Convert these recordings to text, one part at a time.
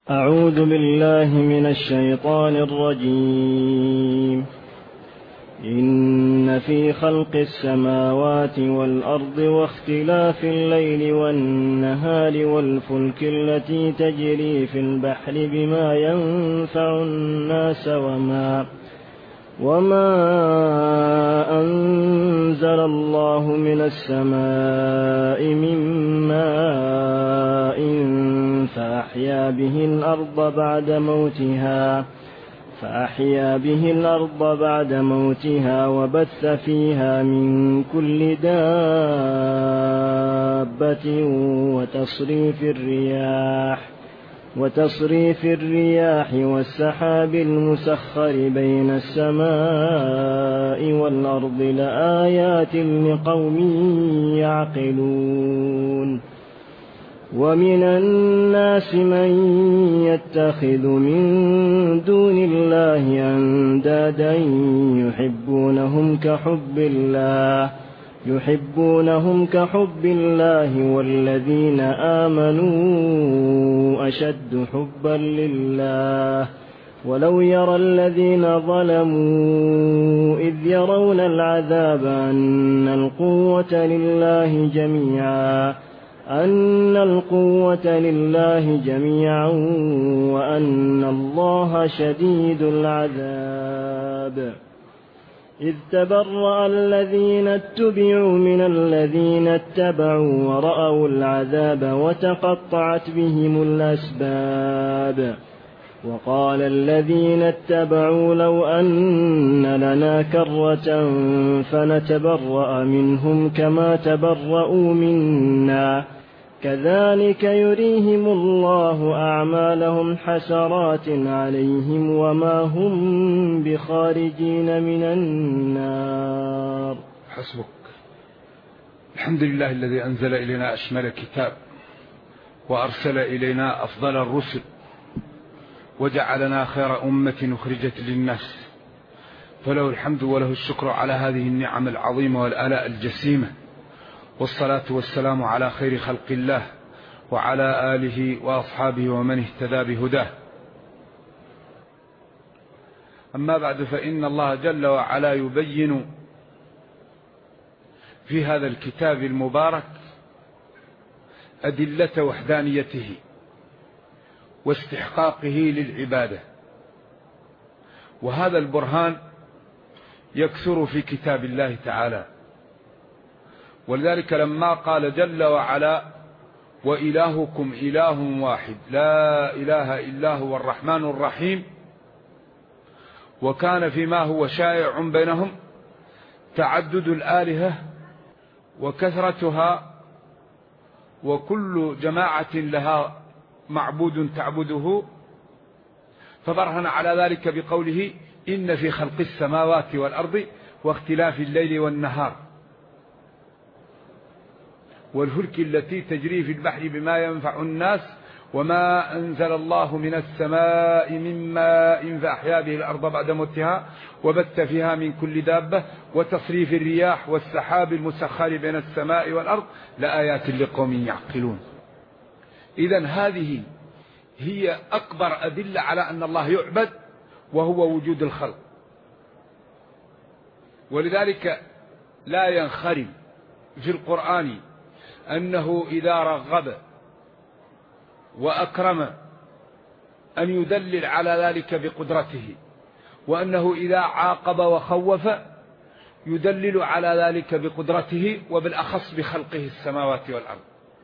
أعوذ بالله من الشيطان الرجيم. إن في خلق السماوات والأرض واختلاف الليل والنهار والفلك التي تجري في البحر بما ينفع الناس وما أنزل الله من السماء من ماء فأحيا به الأرض بعد موتها وبث فيها من كل دابة وتصريف الرياح والسحاب المسخر بين السماء والأرض لآيات لقوم يعقلون. ومن الناس من يتخذ من دون الله أندادا يحبونهم كحب الله والذين آمنوا أشد حبا لله. ولو يرى الذين ظلموا إذ يرون العذاب أن القوة لله جميعا وأن الله شديد العذاب. إذ تبرأ الذين اتبعوا من الذين اتبعوا ورأوا العذاب وتقطعت بهم الأسباب. وقال الذين اتبعوا لو أن لنا كرة فنتبرأ منهم كما تبرؤوا منا كذلك يريهم الله أعمالهم حسرات عليهم وما هم بخارجين من النار. حسبك. الحمد لله الذي أنزل إلينا أشمل كتاب وأرسل إلينا أفضل الرسل وجعلنا خير أمة أخرجت للناس، فله الحمد وله الشكر على هذه النعم العظيمة والآلاء الجسيمة، والصلاة والسلام على خير خلق الله وعلى آله وأصحابه ومن اهتدى بهداه. أما بعد، فإن الله جل وعلا يبين في هذا الكتاب المبارك أدلة وحدانيته واستحقاقه للعبادة، وهذا البرهان يكثر في كتاب الله تعالى. ولذلك لما قال جل وعلا وإلهكم إله واحد لا إله إلا هو الرحمن الرحيم، وكان فيما هو شائع بينهم تعدد الآلهة وكثرتها وكل جماعة لها معبود تعبده، فبرهن على ذلك بقوله إن في خلق السماوات والأرض واختلاف الليل والنهار والفلك التي تجري في البحر بما ينفع الناس وما أنزل الله من السماء من ماء فأحيا به الأرض بعد موتها وبث فيها من كل دابة وتصريف الرياح والسحاب المسخر بين السماء والأرض لآيات لقوم يعقلون. إذن هذه هي أكبر أدلة على أن الله يعبد وهو وجود الخلق. ولذلك لا ينخرم في القرآن أنه إذا رغب وأكرم أن يدلل على ذلك بقدرته، وأنه إذا عاقب وخوف يدلل على ذلك بقدرته وبالأخص بخلقه السماوات والأرض.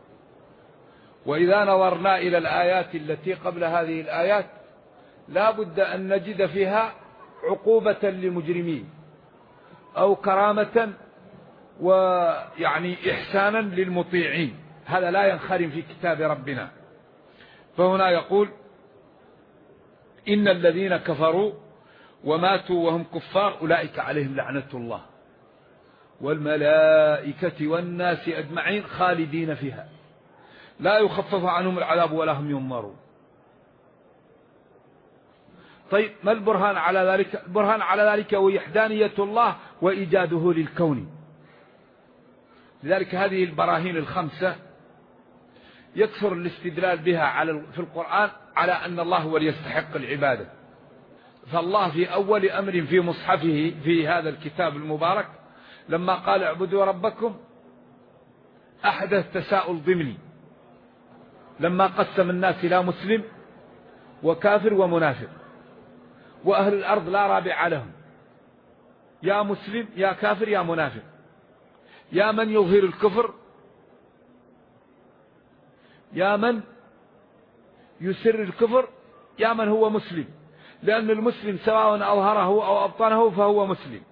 وإذا نظرنا إلى الآيات التي قبل هذه الآيات لا بد أن نجد فيها عقوبة للمجرمين أو كرامة ويعني إحسانا للمطيعين، هذا لا ينخرم في كتاب ربنا. فهنا يقول إن الذين كفروا وماتوا وهم كفار أولئك عليهم لعنة الله والملائكة والناس أجمعين خالدين فيها لا يخفف عنهم العذاب ولا هم ينظرون. طيب ما البرهان على ذلك؟ البرهان على ذلك وحدانية الله وإيجاده للكون. لذلك هذه البراهين الخمسة يكثر الاستدلال بها في القرآن على أن الله هو يستحق العبادة. فالله في أول أمر في مصحفه في هذا الكتاب المبارك لما قال اعبدوا ربكم أحدث تساؤل ضمني، لما قسم الناس إلى مسلم وكافر ومنافق، وأهل الأرض لا رابع لهم، يا مسلم يا كافر يا منافق، يا من يظهر الكفر يا من يسر الكفر يا من هو مسلم، لأن المسلم سواء أظهره أو أبطنه فهو مسلم،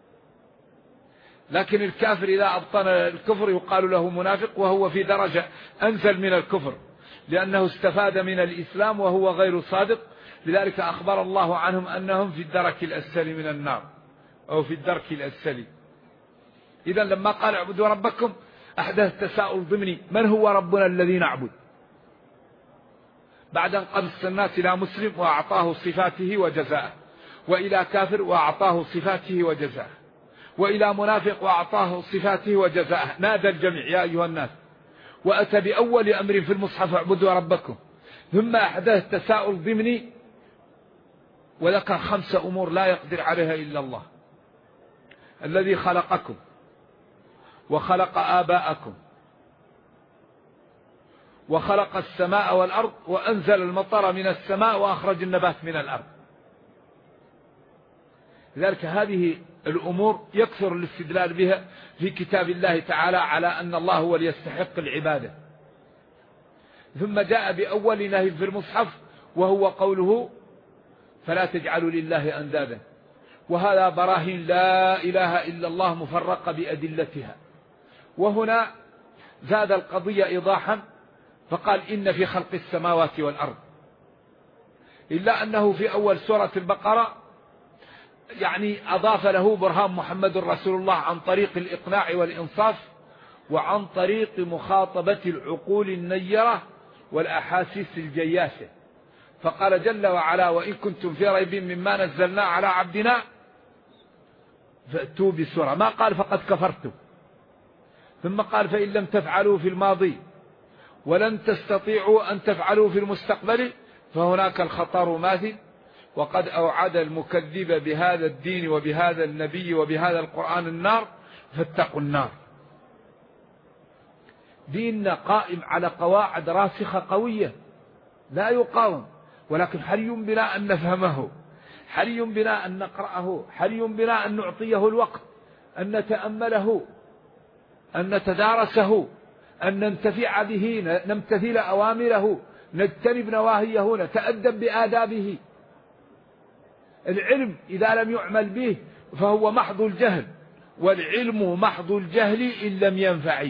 لكن الكافر إذا أبطن الكفر يقال له منافق، وهو في درجة أنزل من الكفر لأنه استفاد من الإسلام وهو غير صادق. لذلك أخبر الله عنهم أنهم في الدرك الأسفل من النار أو في الدرك الأسفل. إذن لما قال اعبدوا ربكم أحدث تساؤل ضمني، من هو ربنا الذي نعبد؟ بعد أن قص الناس إلى مسلم وأعطاه صفاته وجزاءه، وإلى كافر وأعطاه صفاته وجزاءه، وإلى منافق وأعطاه صفاته وجزاءه، نادى الجميع يا أيها الناس، وأتى بأول أمر في المصحف اعبدوا ربكم، ثم أحدث تساؤل ضمني وذكر 5 أمور لا يقدر عليها إلا الله، الذي خلقكم وخلق آباءكم وخلق السماء والأرض وأنزل المطر من السماء وأخرج النبات من الأرض. لذلك هذه الأمور يكثر الاستدلال بها في كتاب الله تعالى على أن الله هو يستحق العبادة. ثم جاء بأول نهي في المصحف وهو قوله فلا تجعلوا لله أندادا، وهذا براهين لا إله إلا الله مفرقة بأدلتها. وهنا زاد القضية إيضاحا فقال إن في خلق السماوات والأرض، إلا أنه في أول سورة البقرة يعني أضاف له برهان محمد رسول الله عن طريق الإقناع والإنصاف وعن طريق مخاطبة العقول النيرة والأحاسيس الجياشة، فقال جل وعلا وإن كنتم في ريب مما نزلنا على عبدنا فأتوا بسورة، ما قال فقد كفرتم، ثم قال فإن لم تفعلوا في الماضي ولن تستطيعوا أن تفعلوا في المستقبل فهناك الخطر ماثل، وقد أوعد المكذب بهذا الدين وبهذا النبي وبهذا القرآن النار فاتقوا النار. ديننا قائم على قواعد راسخة قوية لا يقاوم، ولكن حري بنا أن نفهمه، حري بنا أن نقرأه، حري بنا أن نعطيه الوقت، أن نتأمله، أن نتدارسه، أن ننتفع به، نمتثل أوامره، نجتنب نواهيه، نتأدب بآدابه. العلم إذا لم يعمل به فهو محض الجهل، والعلم محض الجهل إن لم ينفع،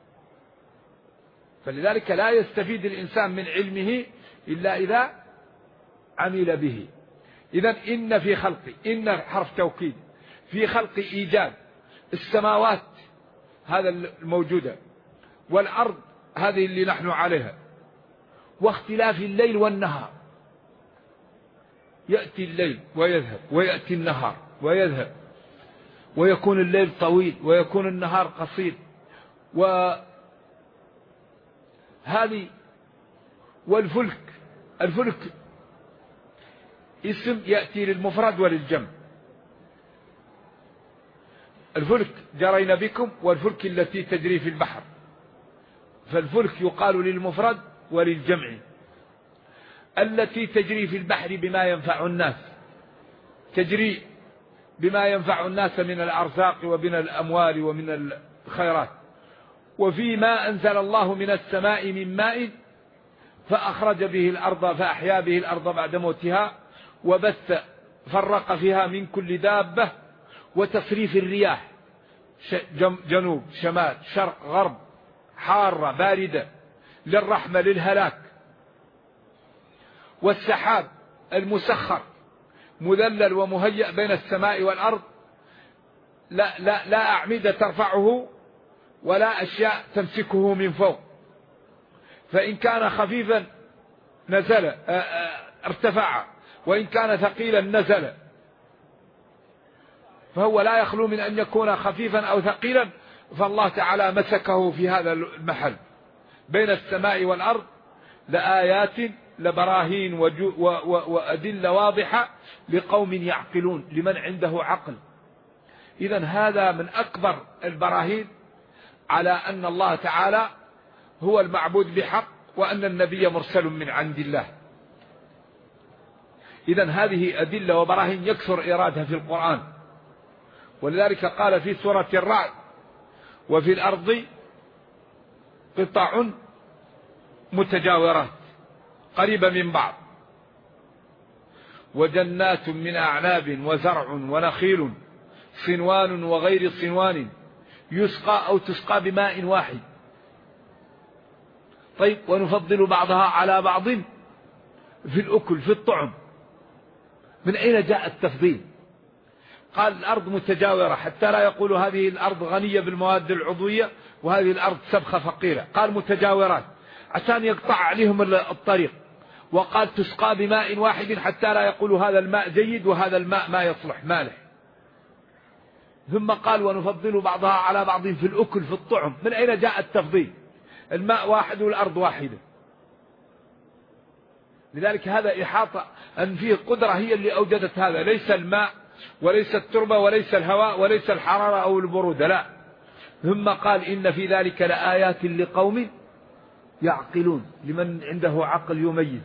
فلذلك لا يستفيد الإنسان من علمه إلا إذا عمل به. إذن إن في خلق، إن حرف توكيد، في خلق إيجاد السماوات هذا الموجودة والأرض هذه اللي نحن عليها، واختلاف الليل والنهار، يأتي الليل ويذهب ويأتي النهار ويذهب، ويكون الليل طويل ويكون النهار قصير، وهذه والفلك، الفلك اسم يأتي للمفرد وللجمع، الفلك جرينا بكم والفلك التي تجري في البحر، فالفلك يقال للمفرد وللجمع. التي تجري في البحر بما ينفع الناس، تجري بما ينفع الناس من الأرزاق ومن الأموال ومن الخيرات. وفيما أنزل الله من السماء من ماء فأخرج به الأرض فأحيا به الأرض بعد موتها وبث فرق فيها من كل دابة وتصريف الرياح جنوب شمال شرق غرب حارة باردة للرحمة للهلاك، والسحاب المسخر مذلل ومهيأ بين السماء والأرض، لا أعمدة ترفعه ولا أشياء تمسكه من فوق، فإن كان خفيفا نزل ارتفع، وإن كان ثقيلا نزل، فهو لا يخلو من أن يكون خفيفا أو ثقيلا، فالله تعالى مسكه في هذا المحل بين السماء والأرض لآيات لبراهين وأدلة واضحة لقوم يعقلون، لمن عنده عقل. إذن هذا من أكبر البراهين على أن الله تعالى هو المعبود بحق، وأن النبي مرسل من عند الله. إذن هذه أدلة وبراهين يكثر إيرادها في القرآن، ولذلك قال في سورة الرعد: وفي الأرض قطع متجاورات قريبة من بعض وجنات من أعناب وزرع ونخيل صنوان وغير صنوان يسقى أو تسقى بماء واحد. طيب، ونفضل بعضها على بعض في الأكل في الطعم. من أين جاء التفضيل؟ قال الأرض متجاورة، حتى لا يقولوا هذه الأرض غنية بالمواد العضوية وهذه الأرض سبخة فقيرة. قال متجاورات عشان يقطع عليهم الطريق. وقال تسقى بماء واحد، حتى لا يقولوا هذا الماء جيد وهذا الماء ما يصلح مالح. ثم قال ونفضل بعضها على بعض في الأكل في الطعم. من أين جاء التفضيل؟ الماء واحد والأرض واحدة. لذلك هذا إحاطة أن فيه قدرة هي اللي أوجدت هذا، ليس الماء وليس التربة وليس الهواء وليس الحرارة أو البرودة، لا. ثم قال إن في ذلك لآيات لقوم يعقلون، لمن عنده عقل يميز.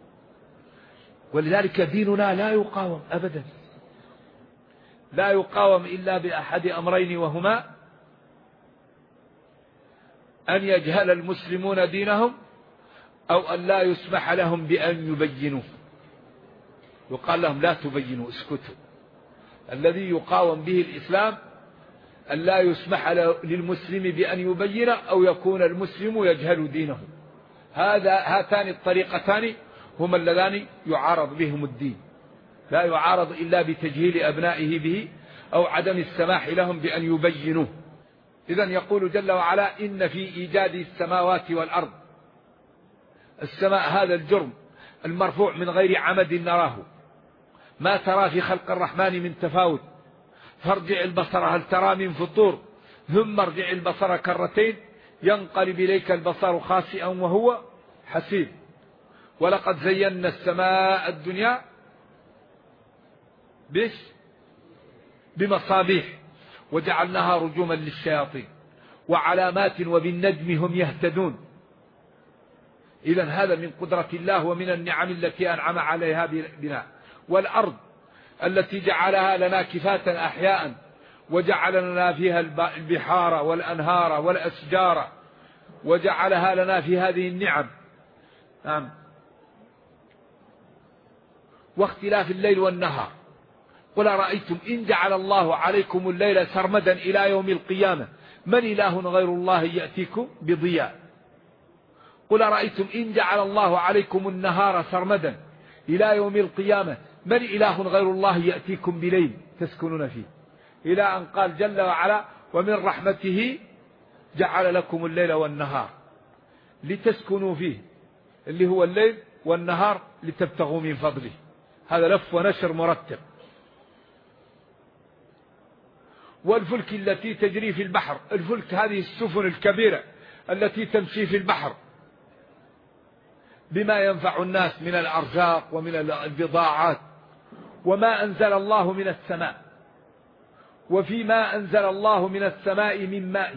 ولذلك ديننا لا يقاوم أبدا، لا يقاوم إلا بأحد أمرين، وهما أن يجهل المسلمون دينهم أو أن لا يسمح لهم بأن يبينوا. يقال لهم لا تبينوا، اسكتوا. الذي يقاوم به الإسلام أن لا يسمح للمسلم بأن يبين أو يكون المسلم يجهل دينه. هاتان الطريقتان هما اللذان يعارض بهم الدين، لا يعارض إلا بتجهيل أبنائه به أو عدم السماح لهم بأن يبينوه. إذن يقول جل وعلا إن في إيجاد السماوات والأرض. السماء هذا الجرم المرفوع من غير عمد نراه، ما ترى في خلق الرحمن من تفاوت، فارجع البصر هل ترى من فطور، ثم ارجع البصر كرتين ينقلب إليك البصر خاسئا وهو حسير، ولقد زينا السماء الدنيا بمصابيح وجعلناها رجوما للشياطين وعلامات وبالنجم هم يهتدون. إذن هذا من قدرة الله ومن النعم التي أنعم عليها بنا. والأرض التي جعلها لنا كفاة أحياء وجعل لنا فيها البحار والأنهار والأشجار وجعلها لنا في هذه النعم. نعم. واختلاف الليل والنهار. قل أرأيتم إن جعل الله عليكم الليل سرمدا إلى يوم القيامة من إله غير الله يأتيكم بضياء. قل أرأيتم إن جعل الله عليكم النهار سرمدا إلى يوم القيامة من إله غير الله يأتيكم بليل تسكنون فيه، إلى أن قال جل وعلا ومن رحمته جعل لكم الليل والنهار لتسكنوا فيه، اللي هو الليل والنهار لتبتغوا من فضله. هذا لف ونشر مرتب. والفلك التي تجري في البحر. الفلك هذه السفن الكبيرة التي تمشي في البحر بما ينفع الناس من الأرزاق ومن البضاعات. وما أنزل الله من السماء، وفيما أنزل الله من السماء من ماء.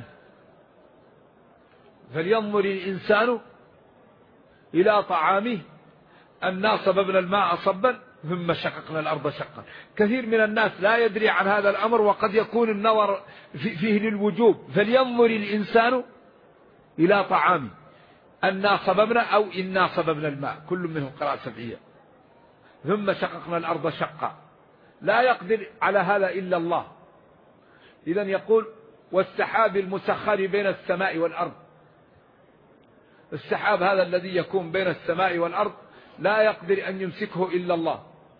فلينظر الإنسان إلى طعامه أنا صببنا الماء صبا ثم شققنا الأرض شقا. كثير من الناس لا يدري عن هذا الأمر، وقد يكون النظر فيه للوجوب. فلينظر الإنسان إلى طعامه أنا صببنا أو إنا صببنا الماء، كل منهم قراءة سبعية. ثم شققنا الأرض شقا. لا يقدر على هذا إلا الله. إذن يقول والسحاب المسخر بين السماء والأرض. السحاب هذا الذي يكون بين السماء والأرض لا يقدر أن يمسكه إلا الله.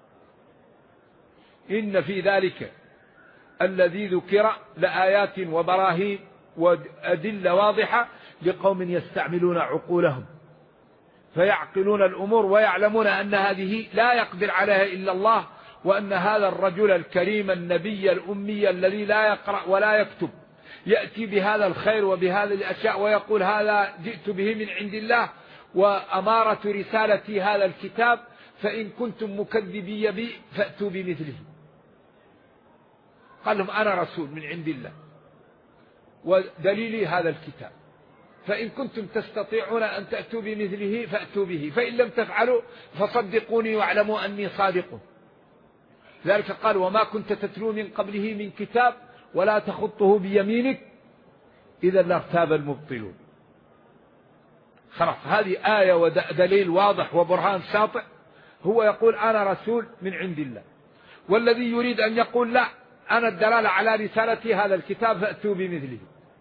إن في ذلك الذي ذكر لآيات وبراهين وأدلة واضحة لقوم يستعملون عقولهم فيعقلون الأمور ويعلمون أن هذه لا يقدر عليها إلا الله، وأن هذا الرجل الكريم النبي الأمي الذي لا يقرأ ولا يكتب يأتي بهذا الخير وبهذه الأشياء ويقول هذا جئت به من عند الله وأمارة رسالتي هذا الكتاب، فإن كنتم مكذبي بي فأتوا بمثله. قال لهم أنا رسول من عند الله ودليلي هذا الكتاب، فإن كنتم تستطيعون أن تأتوا بمثله فأتوا به، فإن لم تفعلوا فصدقوني واعلموا أني صادق. ذلك قال وما كنت تتلو من قبله من كتاب ولا تخطه بيمينك إذا لارتاب المبطلون. خلاص هذه آية ودليل واضح وبرهان ساطع. هو يقول أنا رسول من عند الله، والذي يريد أن يقول لا أنا الدلالة على رسالتي هذا الكتاب فأتوا بمثله.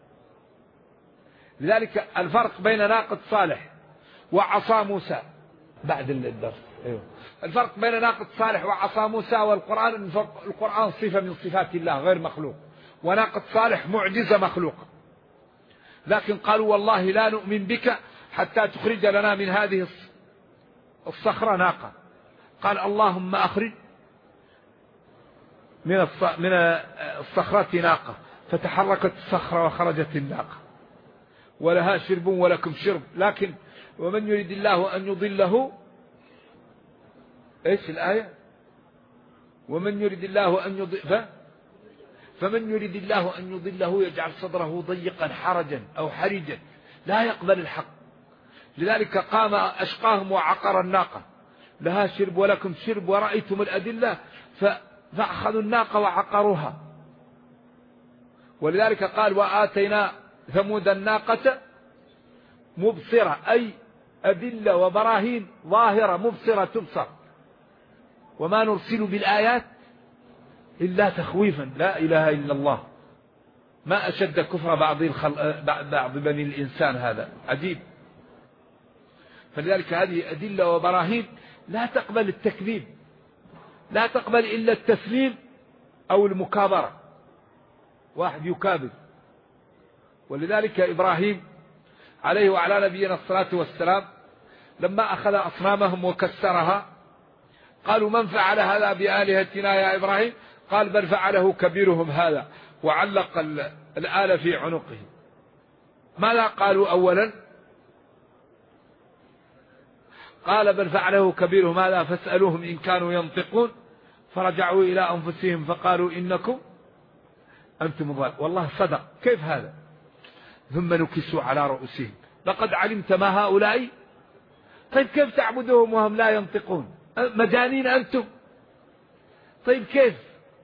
لذلك الفرق بين ناقة صالح وعصا موسى بعد الدرس. الفرق بين ناقة صالح وعصا موسى والقرآن، القرآن صفة من صفات الله غير مخلوق، وناقة صالح معجزة مخلوقة. لكن قالوا والله لا نؤمن بك حتى تخرج لنا من هذه الصخرة ناقة. قال اللهم أخرج من الصخرة ناقة، فتحركت الصخرة وخرجت الناقة ولها شرب ولكم شرب. لكن ومن يريد الله أن يضله، ايش الآية؟ ومن يريد الله أن يضله فمن يريد الله أن يضله يجعل صدره ضيقا حرجا أو حرجا لا يقبل الحق. لذلك قام أشقاهم وعقر الناقة، لها شرب ولكم شرب، ورأيتم الأدلة فأخذوا الناقة وعقروها. ولذلك قال وآتينا ثمود الناقة مبصرة، أي أدلة وبراهين ظاهرة مبصرة تبصر. وما نرسل بالآيات إلا تخويفا. لا إله إلا الله. ما أشد كفر بعض بني الإنسان، هذا عجيب. فلذلك هذه أدلة وبراهين لا تقبل التكذيب، لا تقبل إلا التسليم أو المكابرة، واحد يكابر. ولذلك إبراهيم عليه وعلى نبينا الصلاة والسلام لما أخذ أصنامهم وكسرها قالوا من فعل هذا بآلهتنا يا إبراهيم؟ قال بل فعله كبيرهم هذا، وعلق الآلة في عنقه. ماذا قالوا أولا؟ قال بل فعله كبيرهم هذا فاسألوهم إن كانوا ينطقون، فرجعوا إلى أنفسهم فقالوا إنكم أنتم الظالمون. والله صدق. كيف هذا؟ ثم نكسوا على رؤوسهم لقد علمت ما هؤلاء. طيب كيف تعبدهم وهم لا ينطقون؟ مجانين أنتم؟ طيب كيف؟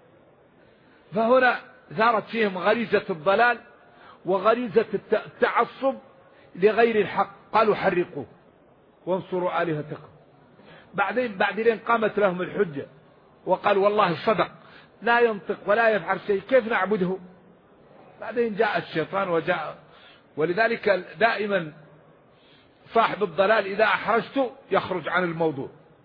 فهنا ثارت فيهم غريزة الضلال وغريزة التعصب لغير الحق. قالوا حرقوه وانصروا آلهتكم. بعدين قامت لهم الحجة وقال والله صدق لا ينطق ولا يفعل شيء، كيف نعبده؟ بعدين جاء الشيطان ولذلك دائما صاحب الضلال إذا أحرجته يخرج عن الموضوع.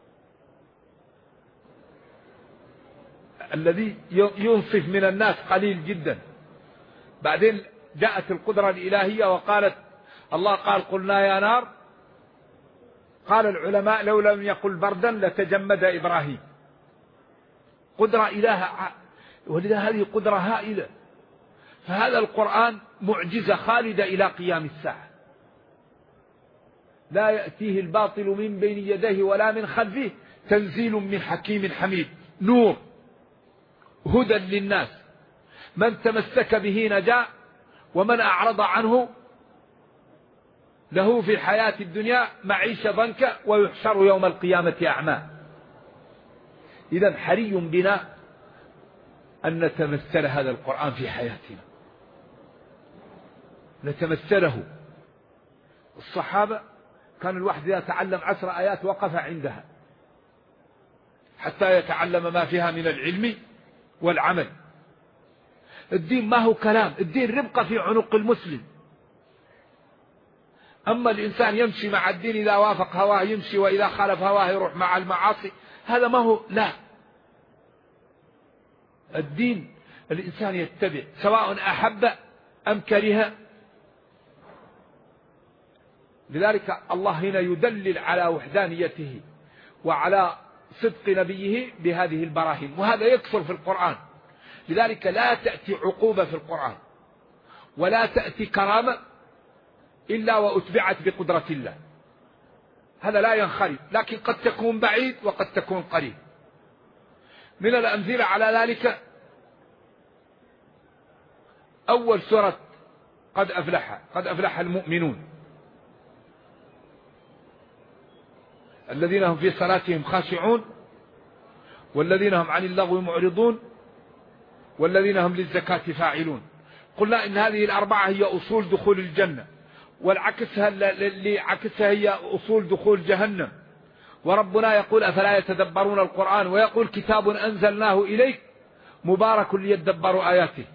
الذي ينصف من الناس قليل جدا. بعدين جاءت القدرة الإلهية وقالت الله قال قلنا يا نار، قال العلماء لو لم يقل بردا لتجمد إبراهيم. قدرة إله، ولذا هذه قدرة هائلة. فهذا القرآن معجزة خالدة إلى قيام الساعة، لا يأتيه الباطل من بين يديه ولا من خلفه، تنزيل من حكيم حميد، نور هدى للناس، من تمسك به نجا ومن أعرض عنه له في الحياة الدنيا معيشة ضنكا ويحشر يوم القيامة أعمى. إذن حري بنا أن نتمثل هذا القرآن في حياتنا، نتمثله. الصحابة كان الواحد إذا تعلم 10 آيات وقف عندها حتى يتعلم ما فيها من العلم والعمل. الدين ما هو كلام، الدين ربقة في عنق المسلم. أما الإنسان يمشي مع الدين، إذا وافق هواه يمشي وإذا خالف هواه يروح مع المعاصي، هذا ما هو. لا، الدين الإنسان يتبع سواء أحب أم كره. لذلك الله هنا يدلل على وحدانيته وعلى صدق نبيه بهذه البراهين، وهذا يكثر في القرآن. لذلك لا تأتي عقوبة في القرآن ولا تأتي كرامة إلا وأتبعت بقدرة الله. هذا لا ينخرم، لكن قد تكون بعيد وقد تكون قريب. من الأمثلة على ذلك أول سورة قد أفلح المؤمنون الذين هم في صلاتهم خاشعون والذين هم عن اللغو معرضون والذين هم للزكاة فاعلون. قلنا إن هذه الأربعة هي أصول دخول الجنة، والعكسها اللي عكسها هي أصول دخول جهنم. وربنا يقول أفلا يتدبرون القرآن، ويقول كتاب أنزلناه إليك مبارك ليدبروا آياته.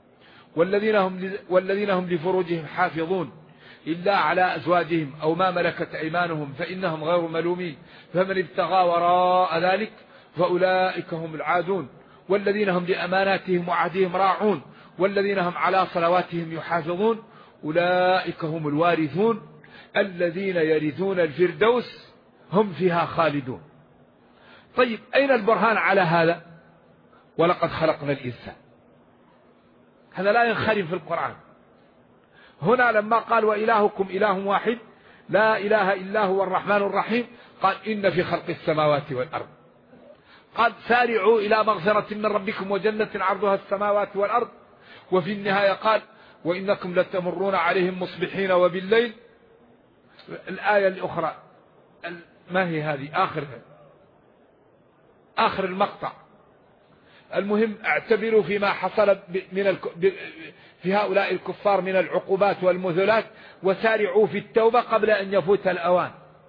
والذين هم لفروجهم حافظون إلا على أزواجهم أو ما ملكت أيمانهم فإنهم غير ملومين، فمن ابتغى وراء ذلك فأولئك هم العادون. والذين هم لأماناتهم وعهدهم راعون والذين هم على صلواتهم يحافظون أولئك هم الوارثون الذين يرثون الفردوس هم فيها خالدون. طيب أين البرهان على هذا؟ ولقد خلقنا الإنسان، هذا لا ينخرم في القرآن. هنا لما قال وإلهكم إله واحد لا إله إلا هو الرحمن الرحيم، قال إن في خلق السماوات والأرض، قال سارعوا إلى مغفرة من ربكم وجنة عرضها السماوات والأرض، وفي النهاية قال وإنكم لتمرون عليهم مصبحين وبالليل. الآية الأخرى ما هي هذه؟ آخر المقطع. المهم اعتبروا فيما حصل في هؤلاء الكفار من العقوبات والمذلات، وسارعوا في التوبة قبل أن يفوت الأوان.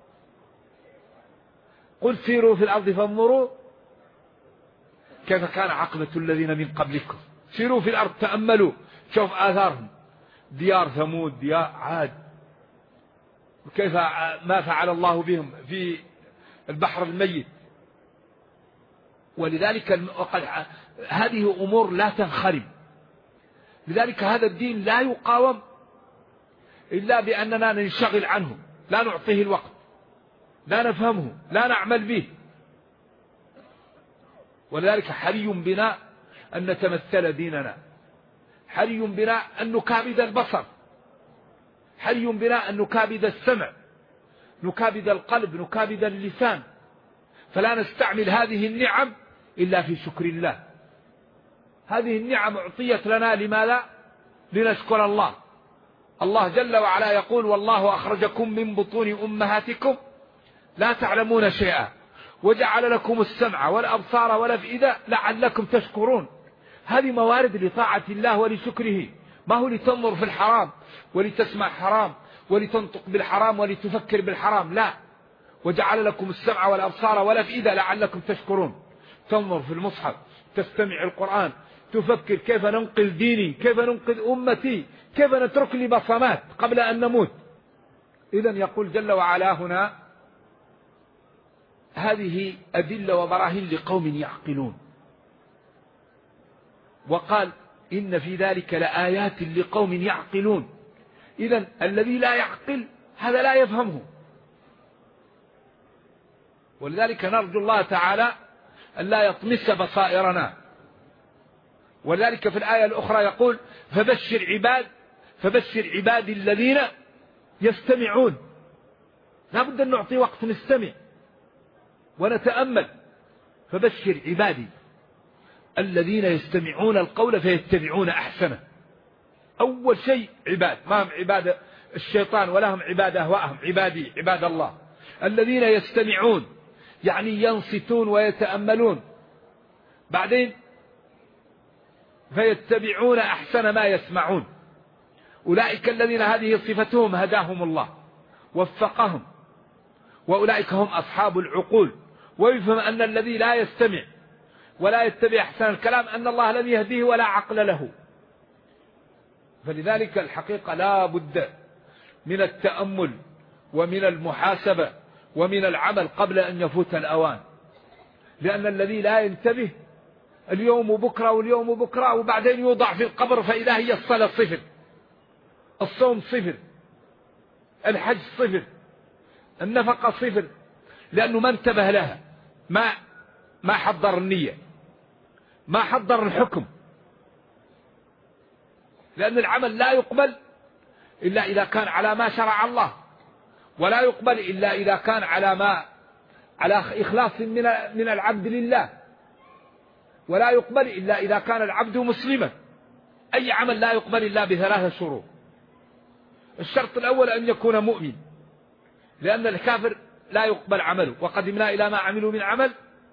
قل سيروا في الأرض فانظروا كيف كان عاقبة الذين من قبلكم. سيروا في الأرض تأملوا، شوف آثارهم، ديار ثمود، ديار عاد، وكيف ما فعل الله بهم في البحر الميت. ولذلك هذه أمور لا تنخرم. لذلك هذا الدين لا يقاوم إلا بأننا ننشغل عنه، لا نعطيه الوقت، لا نفهمه، لا نعمل به. ولذلك حري بنا أن نتمثل ديننا، حري بنا أن نكابد البصر، حري بنا أن نكابد السمع، نكابد القلب، نكابد اللسان، فلا نستعمل هذه النعم إلا في شكر الله. هذه النعم أعطيت لنا لماذا؟ لنشكر الله. الله جل وعلا يقول والله أخرجكم من بطون أمهاتكم لا تعلمون شيئا وجعل لكم السمع والأبصار والأفئدة لعلكم تشكرون. هذه موارد لطاعة الله ولشكره، ما هو لتنظر في الحرام ولتسمع حرام ولتنطق بالحرام ولتفكر بالحرام، لا. وجعل لكم السمع والأبصار والأفئدة لعلكم تشكرون. تنظر في المصحف، تستمع القرآن، تفكر كيف ننقذ ديني، كيف ننقذ أمتي، كيف نترك لي بصمات قبل أن نموت. إذن يقول جل وعلا هنا هذه أدلة وبراهين لقوم يعقلون. وقال إن في ذلك لآيات لقوم يعقلون. إذن الذي لا يعقل هذا لا يفهمه. ولذلك نرجو الله تعالى أن لا يطمس بصائرنا. ولذلك في الآية الأخرى يقول فبشر عبادي الذين يستمعون. لا بد أن نعطي وقت نستمع ونتأمل. فبشر عبادي الذين يستمعون القول فيتبعون أحسنه. أول شيء عباد، ما هم عباد الشيطان ولا هم عباد أهواءهم، عبادي عباد الله الذين يستمعون يعني ينصتون ويتأملون. بعدين فيتبعون أحسن ما يسمعون. أولئك الذين هذه صفتهم هداهم الله وفقهم، وأولئك هم أصحاب العقول. ويفهم أن الذي لا يستمع ولا يتبع أحسن الكلام أن الله لم يهديه ولا عقل له. فلذلك الحقيقة لا بد من التأمل ومن المحاسبة ومن العمل قبل أن يفوت الأوان. لأن الذي لا ينتبه اليوم بكرة واليوم بكرة، وبعدين يوضع في القبر فإذا هي الصلاة صفر، الصوم صفر، الحج صفر، النفقة صفر، لأنه ما انتبه لها، ما حضر النية، ما حضر الحكم. لأن العمل لا يقبل إلا إذا كان على ما شرع الله، ولا يقبل إلا إذا كان على إخلاص من العبد لله، ولا يقبل إلا إذا كان العبد مسلما. أي عمل لا يقبل إلا بثلاثة شروط. الشرط الأول أن يكون مؤمن، لأن الكافر لا يقبل عمله، وقدمنا إلى ما عملوا من عمل.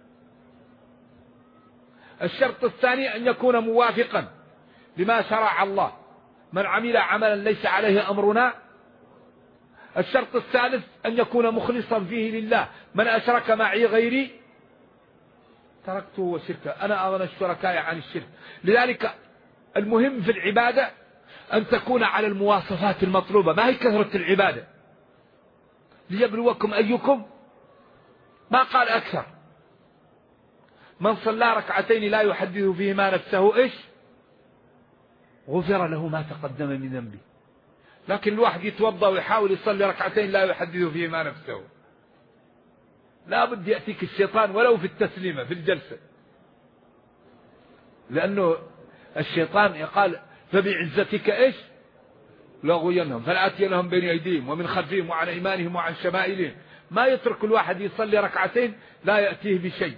الشرط الثاني أن يكون موافقا لما شرع الله، من عمل عملا ليس عليه أمرنا. الشرط الثالث أن يكون مخلصا فيه لله، من أشرك معي غيري تركته وشركه، أنا أغنى الشركاء عن الشرك. لذلك المهم في العبادة أن تكون على المواصفات المطلوبة، ما هي كثرة العبادة. ليبلوكم أيكم، ما قال أكثر. من صلى ركعتين لا يحدث فيهما نفسه إيش؟ غفر له ما تقدم من ذنبه. لكن الواحد يتوضأ ويحاول يصلي ركعتين لا يحدث فيهما نفسه، لا بد يأتيك الشيطان ولو في التسليمة في الجلسة، لأنه الشيطان يقال فبعزتك إيش؟ لأغوينهم فلآتينهم بين أيديهم ومن خلفهم وعن أيمانهم وعن شمائلهم. ما يترك الواحد يصلي ركعتين لا يأتيه بشيء.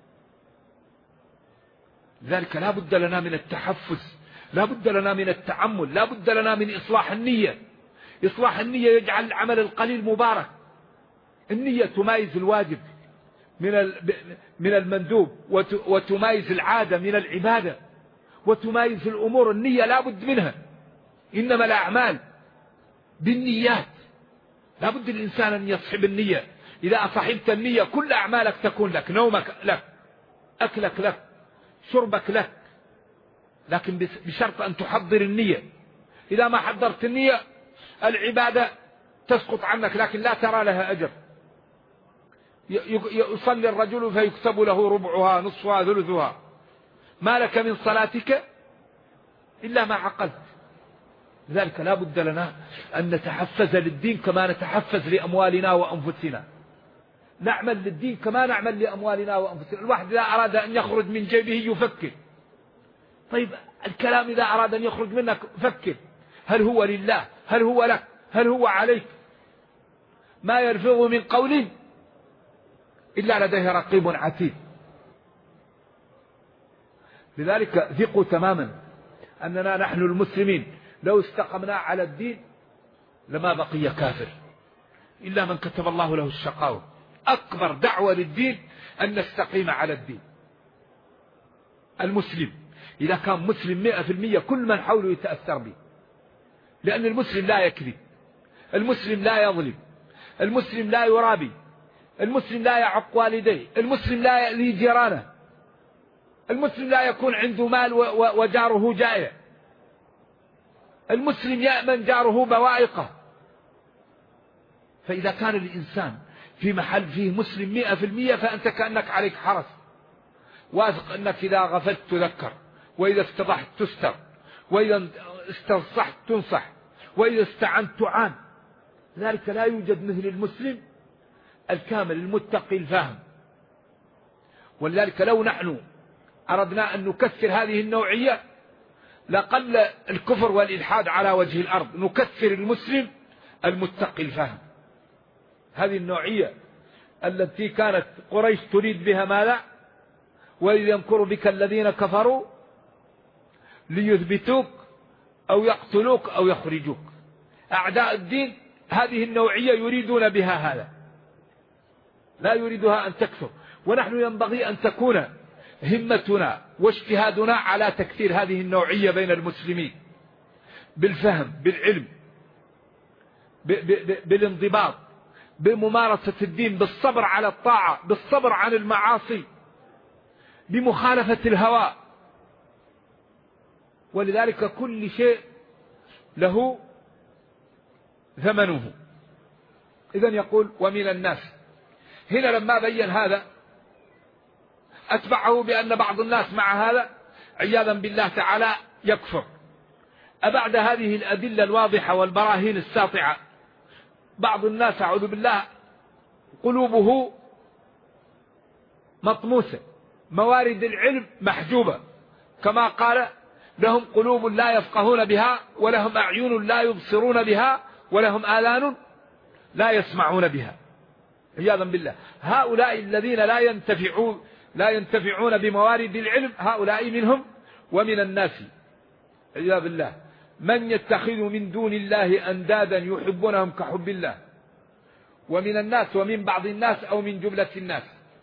لذلك لا بد لنا من التحفز، لا بد لنا من التعمل، لا بد لنا من إصلاح النية. إصلاح النية يجعل العمل القليل مبارك. النية تمايز الواجب من المندوب، وتمايز العادة من العبادة، وتمايز الأمور. النية لا بد منها، إنما الأعمال بالنيات. لا بد الإنسان أن يصحب النية. إذا صحبت النية كل أعمالك تكون لك، نومك لك، أكلك لك، شربك لك، لكن بشرط أن تحضر النية. إذا ما حضرت النية العبادة تسقط عنك، لكن لا ترى لها أجر. يصلي الرجل فيكتب له ربعها نصفها ثلثها، ما لك من صلاتك إلا ما عقلت. لذلك لا بد لنا أن نتحفز للدين كما نتحفز لأموالنا وأنفسنا. نعمل للدين كما نعمل لأموالنا وأنفسنا. الواحد إذا أراد أن يخرج من جيبه يفكر. طيب الكلام إذا أراد أن يخرج منك فكر، هل هو لله؟ هل هو لك؟ هل هو عليك؟ ما يلفظ من قول إلا لديه رقيب عتيد. لذلك ثقوا تماما أننا نحن المسلمين لو استقمنا على الدين لما بقي كافر إلا من كتب الله له الشقاوة. أكبر دعوة للدين أن نستقيم على الدين. المسلم إذا كان مسلم 100% كل من حوله يتأثر به، لأن المسلم لا يكذب، المسلم لا يظلم، المسلم لا يرابي، المسلم لا يعق والديه، المسلم لا يأذي جيرانه، المسلم لا يكون عنده مال وجاره جائع، المسلم يأمن جاره بوائقه. فإذا كان الإنسان في محل فيه مسلم 100% فأنت كأنك عليك حرس، واثق أنك إذا غفلت تذكر، وإذا افتضحت تستر، وإذا استنصحت تنصح، وإذا استعنت تعان. ذلك لا يوجد مثل المسلم الكامل المتقي الفاهم. ولذلك لو نحن أردنا أن نكثر هذه النوعية لقل الكفر والإلحاد على وجه الأرض. نكثر المسلم المتقي الفاهم. هذه النوعية التي كانت قريش تريد بها ماذا؟ وإذ يمكر بك الذين كفروا ليثبتوك أو يقتلوك أو يخرجوك. أعداء الدين هذه النوعية يريدون بها هذا، لا يريدها أن تكثر. ونحن ينبغي أن تكون همتنا واجتهادنا على تكثير هذه النوعية بين المسلمين، بالفهم، بالعلم، بالانضباط، بممارسة الدين، بالصبر على الطاعة، بالصبر عن المعاصي، بمخالفة الهوى. ولذلك كل شيء له ثمنه. إذن يقول ومن الناس. هنا لما بين هذا أتبعه بأن بعض الناس مع هذا عياذا بالله تعالى يكفر. أبعد هذه الأدلة الواضحة والبراهين الساطعة بعض الناس أعوذ بالله قلوبه مطموسة، موارد العلم محجوبة، كما قال لهم قلوب لا يفقهون بها، ولهم أعين لا يبصرون بها، ولهم آذان لا يسمعون بها، عياذا بالله. هؤلاء الذين لا ينتفعون بموارد العلم، هؤلاء منهم ومن الناس، عياذا بالله. من يتخذ من دون الله أندادا يحبونهم كحب الله. ومن الناس، ومن بعض الناس أو من جملة الناس،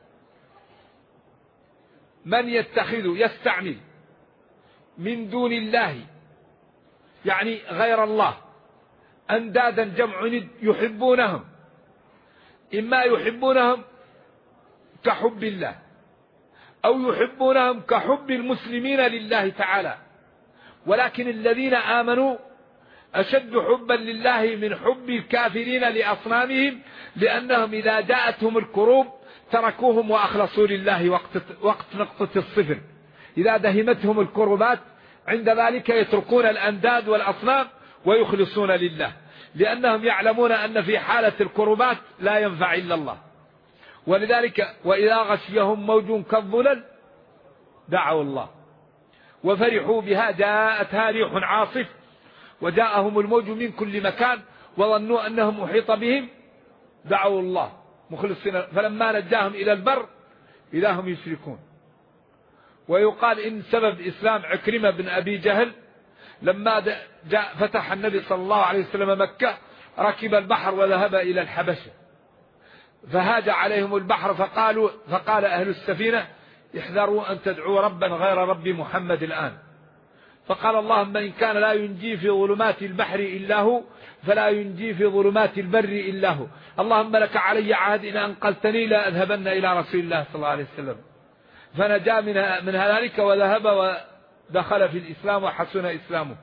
من يستعمل من دون الله يعني غير الله أندادا، جمع ند، يحبونهم، إما يحبونهم كحب الله أو يحبونهم كحب المسلمين لله تعالى. ولكن الذين آمنوا أشد حبا لله من حب الكافرين لأصنامهم، لأنهم إذا جاءتهم الكروب تركوهم وأخلصوا لله وقت نقطة الصفر. إذا دهمتهم الكربات عند ذلك يتركون الأنداد والأصنام ويخلصون لله، لأنهم يعلمون أن في حالة الكربات لا ينفع إلا الله. ولذلك وإذا غشيهم موج كالظلل دعوا الله وفرحوا بها جاءتها ريح عاصف وجاءهم الموج من كل مكان وظنوا أنهم أحيط بهم دعوا الله مخلصين، فلما نجاهم إلى البر إذا هم يشركون. ويقال إن سبب إسلام عكرمة بن أبي جهل لما فتح النبي صلى الله عليه وسلم مكة ركب البحر وذهب إلى الحبشة، فهاج عليهم البحر فقال أهل السفينة احذروا أن تدعوا ربا غير رب محمد الآن. فقال اللهم إن كان لا ينجي في ظلمات البحر إلا هو فلا ينجي في ظلمات البر إلا هو، اللهم لك علي عهد إن أنقذتني لا أذهبن إلى رسول الله صلى الله عليه وسلم. فنجا من ذلك وذهب ودخل في الإسلام وحسن إسلامه.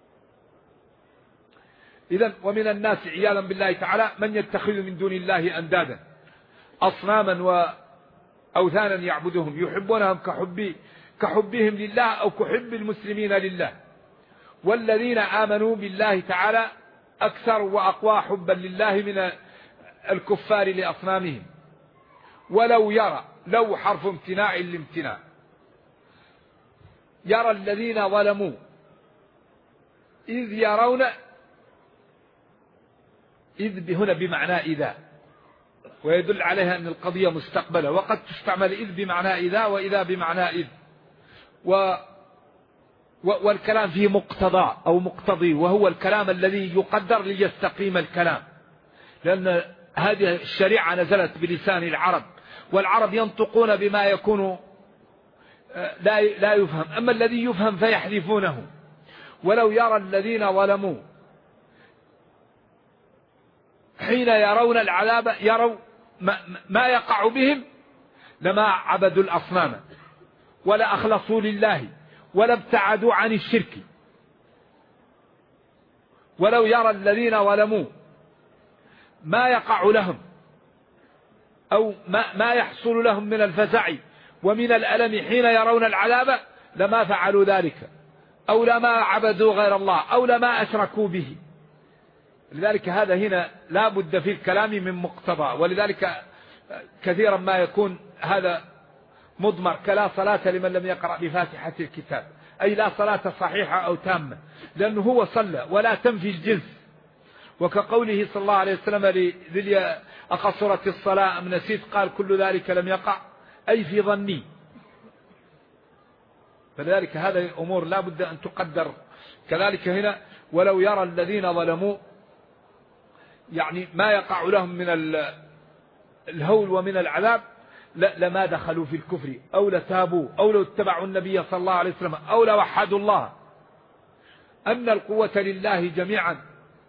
إذن ومن الناس عياذا بالله تعالى من يتخذ من دون الله أندادا أصناما وأوثانا يعبدهم يحبونهم كحبهم لله أو كحب المسلمين لله. والذين آمنوا بالله تعالى أكثر وأقوى حبا لله من الكفار لأصنامهم. ولو يرى، لو حرف امتناع الامتناع، يرى الذين ظلموا إذ يرون، إذ هنا بمعنى إذا، ويدل عليها أن القضية مستقبلة، وقد تستعمل إذ بمعنى إذا وإذا بمعنى إذ، والكلام فيه مقتضى أو مقتضي، وهو الكلام الذي يقدر ليستقيم الكلام، لأن هذه الشريعة نزلت بلسان العرب، والعرب ينطقون بما يكون لا يفهم، أما الذي يفهم فيحذفونه. ولو يرى الذين ظلموا حين يرون العذاب، يروا ما يقع بهم لما عبدوا الأصنام ولا أخلصوا لله ولا ابتعدوا عن الشرك. ولو يرى الذين ظلموا ما يقع لهم أو ما يحصل لهم من الفزع ومن الألم حين يرون العذاب لما فعلوا ذلك، أو لما عبدوا غير الله، أو لما أشركوا به. لذلك هذا هنا لا بد في الكلام من مقتضى. ولذلك كثيرا ما يكون هذا مضمر كلا صلاة لمن لم يقرأ بفاتحة الكتاب، أي لا صلاة صحيحة أو تامة، لأنه هو صلى ولا تنفي الجنس. وكقوله صلى الله عليه وسلم لذي أقصرت الصلاة أم نسيت، قال كل ذلك لم يقع، أي في ظني. فلذلك هذه الأمور لا بد أن تقدر. كذلك هنا ولو يرى الذين ظلموا يعني ما يقع لهم من الهول ومن العذاب لما دخلوا في الكفر، أو لتابوا، أو لو اتبعوا النبي صلى الله عليه وسلم، أو لوحدوا الله. أن القوة لله جميعا،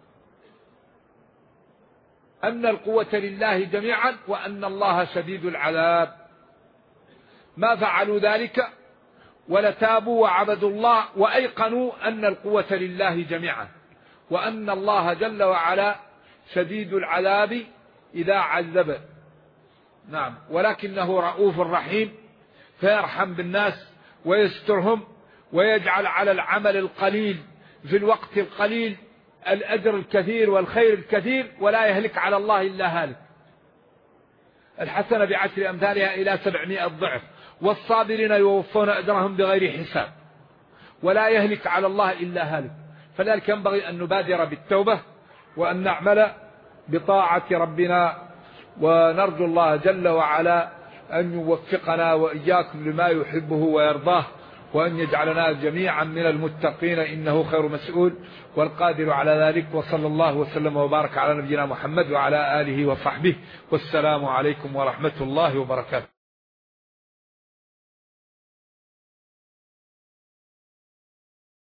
أن القوة لله جميعا، وأن الله شديد العذاب. ما فعلوا ذلك ولتابوا وعبدوا الله وأيقنوا أن القوة لله جميعا، وأن الله جل وعلا شديد العذاب إذا عذب. نعم، ولكنه رؤوف رحيم، فيرحم بالناس ويسترهم ويجعل على العمل القليل في الوقت القليل الأجر الكثير والخير الكثير، ولا يهلك على الله إلا هالك. الحسنة بعشر أمثالها إلى 700 ضعف، والصابرين يوفون أجرهم بغير حساب. ولا يهلك على الله إلا هالك. فذلك ينبغي أن نبادر بالتوبة وأن نعمل بطاعة ربنا، ونرجو الله جل وعلا أن يوفقنا وإياكم لما يحبه ويرضاه، وأن يجعلنا جميعا من المتقين، إنه خير مسؤول والقادر على ذلك. وصلى الله وسلم وبارك على نبينا محمد وعلى آله وصحبه، والسلام عليكم ورحمة الله وبركاته.